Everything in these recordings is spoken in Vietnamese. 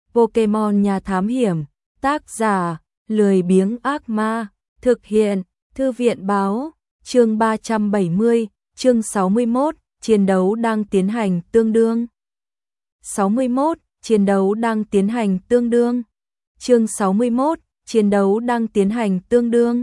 Pokemon nhà thám hiểm, tác giả, lười biếng ác ma, thực hiện, thư viện báo, chương 370, chương 61, chiến đấu đang tiến hành tương đương. 61, chiến đấu đang tiến hành tương đương. Chương 61, chiến đấu đang tiến hành tương đương.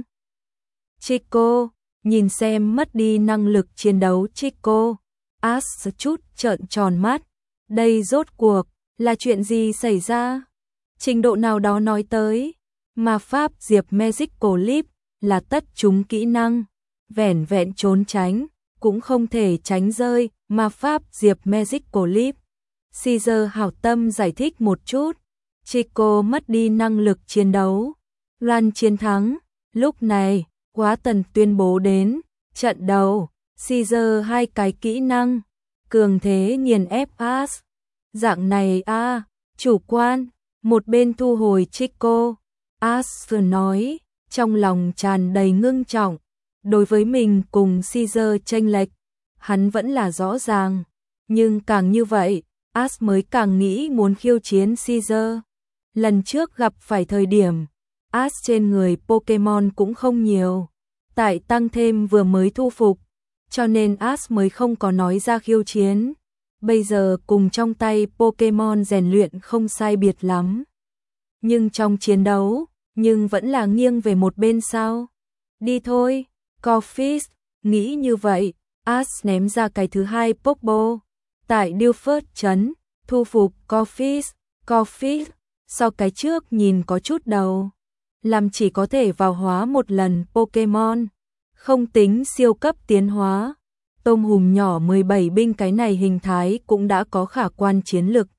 Chico, nhìn xem mất đi năng lực chiến đấu Chico. Ash chút trợn tròn mắt. Đây rốt cuộc là chuyện gì xảy ra? Trình độ nào đó nói tới, ma pháp Diệp Magical Leap là tất chúng kỹ năng, vẻn vẹn trốn tránh, cũng không thể tránh rơi ma pháp Diệp Magical Leap. Caesar hảo tâm giải thích một chút, Chico mất đi năng lực chiến đấu. Ran chiến thắng, lúc này, Quá Tần tuyên bố đến, trận đầu, Caesar hai cái kỹ năng, cường thế nghiền ép Ash. Dạng này chủ quan, một bên thu hồi Chico. Ash nói, trong lòng tràn đầy ngưng trọng, đối với mình cùng Caesar chênh lệch, hắn vẫn là rõ ràng, nhưng càng như vậy, Ash mới càng nghĩ muốn khiêu chiến Caesar. Lần trước gặp phải thời điểm, Ash trên người Pokemon cũng không nhiều, tại tăng thêm vừa mới thu phục, cho nên Ash mới không có nói ra khiêu chiến. Bây giờ cùng trong tay Pokemon rèn luyện không sai biệt lắm. Nhưng trong chiến đấu, nhưng vẫn là nghiêng về một bên sao? Đi thôi, Corphish, nghĩ như vậy, Ash ném ra cái thứ hai Pokeball. Tại Dilford trấn, thu phục Corphish. Corphish, sau cái trước nhìn có chút đầu, làm chỉ có thể vào hóa một lần Pokemon, không tính siêu cấp tiến hóa. Tôm hùm nhỏ 17 binh cái này hình thái cũng đã có khả quan chiến lực.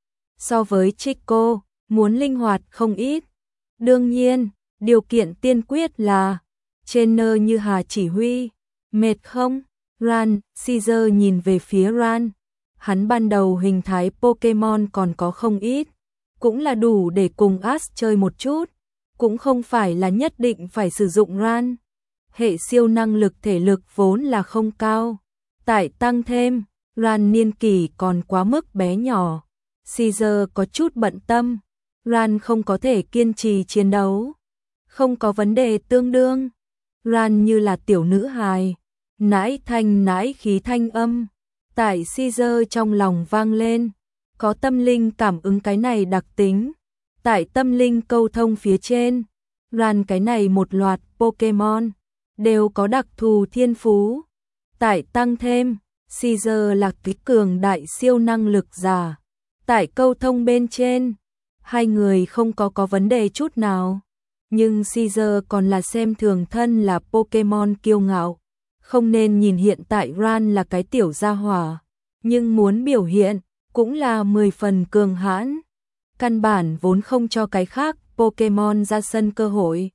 So với Chico, muốn linh hoạt không ít. Đương nhiên, điều kiện tiên quyết là trainer như Hà chỉ huy. Mệt không? Ran, Caesar nhìn về phía Ran. Hắn ban đầu hình thái Pokemon còn có không ít, cũng là đủ để cùng Ash chơi một chút, cũng không phải là nhất định phải sử dụng Ran. Hệ siêu năng lực thể lực vốn là không cao. Tại tăng thêm, Ran niên kỷ còn quá mức bé nhỏ. Caesar có chút bận tâm, Ran không có thể kiên trì chiến đấu. Không có vấn đề tương đương. Ran như là tiểu nữ hài, nãi thanh nãi khí thanh âm. Tại Caesar trong lòng vang lên, có tâm linh cảm ứng cái này đặc tính. Tại tâm linh câu thông phía trên, Ran cái này một loạt Pokemon đều có đặc thù thiên phú. Tại tăng thêm, Caesar là cái cường đại siêu năng lực giả. Tại câu thông bên trên, hai người không có vấn đề chút nào. Nhưng Caesar còn là xem thường thân là Pokemon kiêu ngạo. Không nên nhìn hiện tại Ran là cái tiểu gia hỏa, nhưng muốn biểu hiện, cũng là 10 phần cường hãn. Căn bản vốn không cho cái khác Pokemon ra sân cơ hội.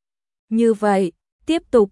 Như vậy, tiếp tục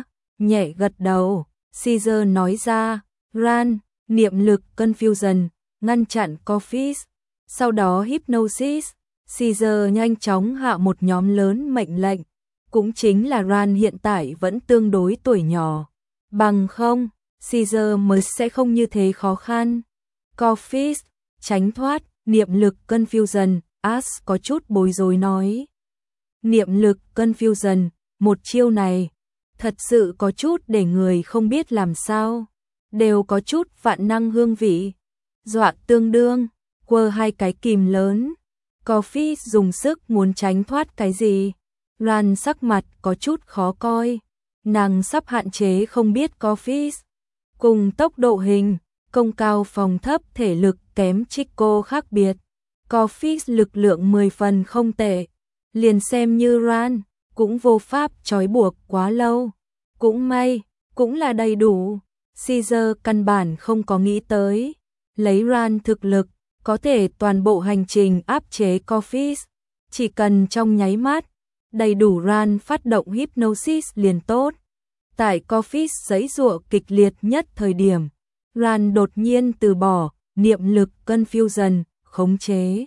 nhẹ gật đầu. Caesar nói ra, Ran, niệm lực Confusion, ngăn chặn Corphish, sau đó Hypnosis. Caesar nhanh chóng hạ một nhóm lớn mệnh lệnh, cũng chính là Ran hiện tại vẫn tương đối tuổi nhỏ. Bằng không, Caesar mới sẽ không như thế khó khăn. Corphish, tránh thoát, niệm lực Confusion, Ash có chút bối rối nói. Niệm lực Confusion, một chiêu này, thật sự có chút để người không biết làm sao, đều có chút vạn năng hương vị. Dọa tương đương, quơ hai cái kìm lớn. Corphish dùng sức muốn tránh thoát cái gì. Ran sắc mặt có chút khó coi. Nàng sắp hạn chế không biết Corphish. Cùng tốc độ hình, công cao phòng thấp thể lực kém Chico khác biệt. Corphish lực lượng 10 phần không tệ. Liền xem như Ran, cũng vô pháp trói buộc quá lâu. Cũng may, cũng là đầy đủ. Caesar căn bản không có nghĩ tới. Lấy Ran thực lực, có thể toàn bộ hành trình áp chế Corphish. Chỉ cần trong nháy mắt, đầy đủ Ran phát động Hypnosis liền tốt. Tại Corphish giãy giụa kịch liệt nhất thời điểm, Ran đột nhiên từ bỏ niệm lực Confusion, khống chế.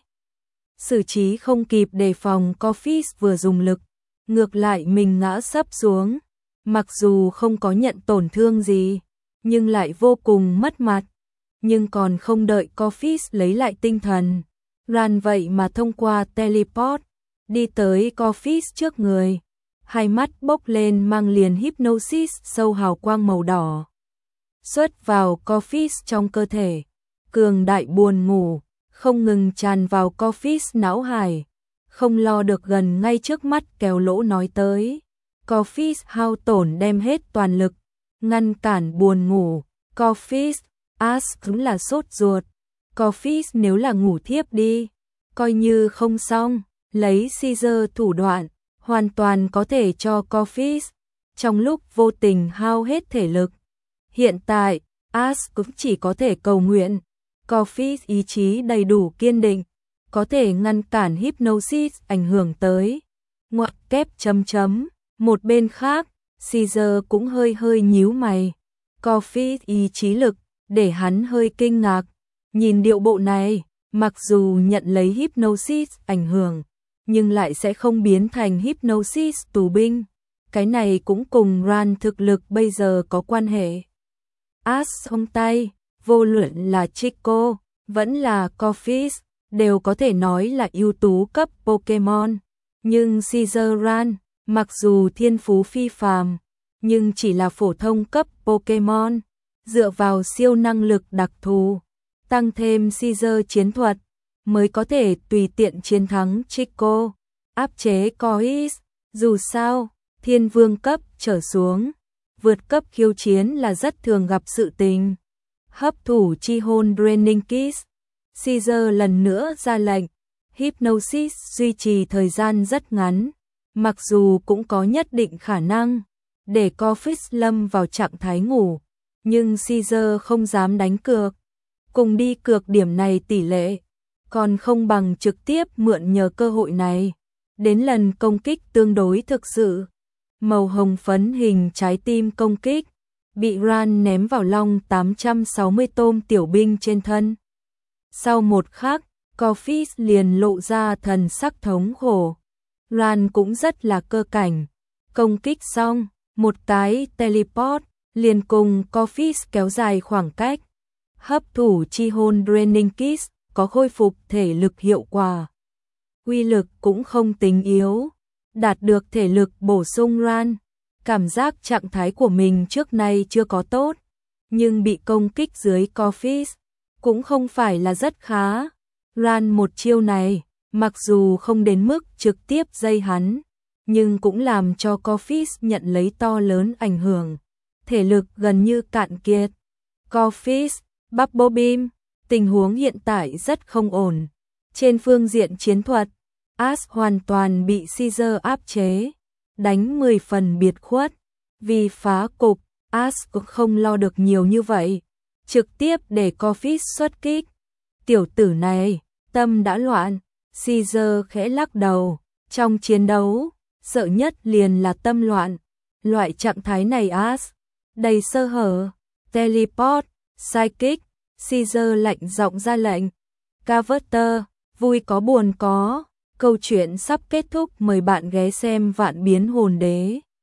Xử trí không kịp đề phòng Corphish vừa dùng lực, ngược lại mình ngã sấp xuống. Mặc dù không có nhận tổn thương gì, nhưng lại vô cùng mất mặt. Nhưng còn không đợi Corphish lấy lại tinh thần, Ran vậy mà thông qua teleport, đi tới Corvus trước người. Hai mắt bốc lên mang liền hypnosis sâu hào quang màu đỏ. Xuất vào Corvus trong cơ thể. Cường đại buồn ngủ, không ngừng tràn vào Corvus não hải. Không lo được gần ngay trước mắt kéo lỗ nói tới. Corvus hao tổn đem hết toàn lực, ngăn cản buồn ngủ. Corvus, cũng là sốt ruột. Corvus nếu là ngủ thiếp đi, coi như không xong, lấy Caesar thủ đoạn, hoàn toàn có thể cho Corvus, trong lúc vô tình hao hết thể lực. Hiện tại, cũng chỉ có thể cầu nguyện, Corvus ý chí đầy đủ kiên định, có thể ngăn cản hypnosis ảnh hưởng tới. Ngoặc kép chấm chấm, một bên khác, Caesar cũng hơi nhíu mày. Corvus ý chí lực, để hắn hơi kinh ngạc. Nhìn điệu bộ này, mặc dù nhận lấy hypnosis ảnh hưởng, nhưng lại sẽ không biến thành hypnosis tù binh. Cái này cũng cùng Ran thực lực bây giờ có quan hệ. Trong tay, vô luận là Chico, vẫn là Corvus, đều có thể nói là ưu tú cấp Pokemon. Nhưng Caesar Ran, mặc dù thiên phú phi phàm, nhưng chỉ là phổ thông cấp Pokemon, dựa vào siêu năng lực đặc thù, tăng thêm Caesar chiến thuật, mới có thể tùy tiện chiến thắng Chico, áp chế Corvus. Dù sao, thiên vương cấp trở xuống, vượt cấp khiêu chiến là rất thường gặp sự tình. Hấp thụ chi hồn Draining Kiss, Caesar lần nữa ra lệnh, hypnosis duy trì thời gian rất ngắn, mặc dù cũng có nhất định khả năng để Corvus lâm vào trạng thái ngủ, nhưng Caesar không dám đánh cược. Cùng đi cược điểm này tỷ lệ, còn không bằng trực tiếp mượn nhờ cơ hội này. Đến lần công kích tương đối thực sự, màu hồng phấn hình trái tim công kích, bị Ran ném vào long 860 tôm tiểu binh trên thân. Sau một khắc, Corvus liền lộ ra thần sắc thống khổ. Ran cũng rất là cơ cảnh. Công kích xong, một cái teleport, liền cùng Corvus kéo dài khoảng cách. Hấp thụ chi hồn Draining Kiss có khôi phục thể lực hiệu quả. Uy lực cũng không tính yếu. Đạt được thể lực bổ sung Ran, cảm giác trạng thái của mình trước nay chưa có tốt, nhưng bị công kích dưới Corvus cũng không phải là rất khá. Ran một chiêu này, mặc dù không đến mức trực tiếp dây hắn, nhưng cũng làm cho Corvus nhận lấy to lớn ảnh hưởng, thể lực gần như cạn kiệt. Corvus, Bubble Beam, tình huống hiện tại rất không ổn. Trên phương diện chiến thuật, hoàn toàn bị Caesar áp chế, đánh 10 phần biệt khuất. Vì phá cục, cũng không lo được nhiều như vậy, trực tiếp để Corvus xuất kích. Tiểu tử này, tâm đã loạn. Caesar khẽ lắc đầu, trong chiến đấu, sợ nhất liền là tâm loạn. Loại trạng thái này đầy sơ hở. Teleport, Psychic, Caesar lạnh giọng ra lệnh. Carver, vui có buồn có. Câu chuyện sắp kết thúc, mời bạn ghé xem Vạn Biến Hồn Đế.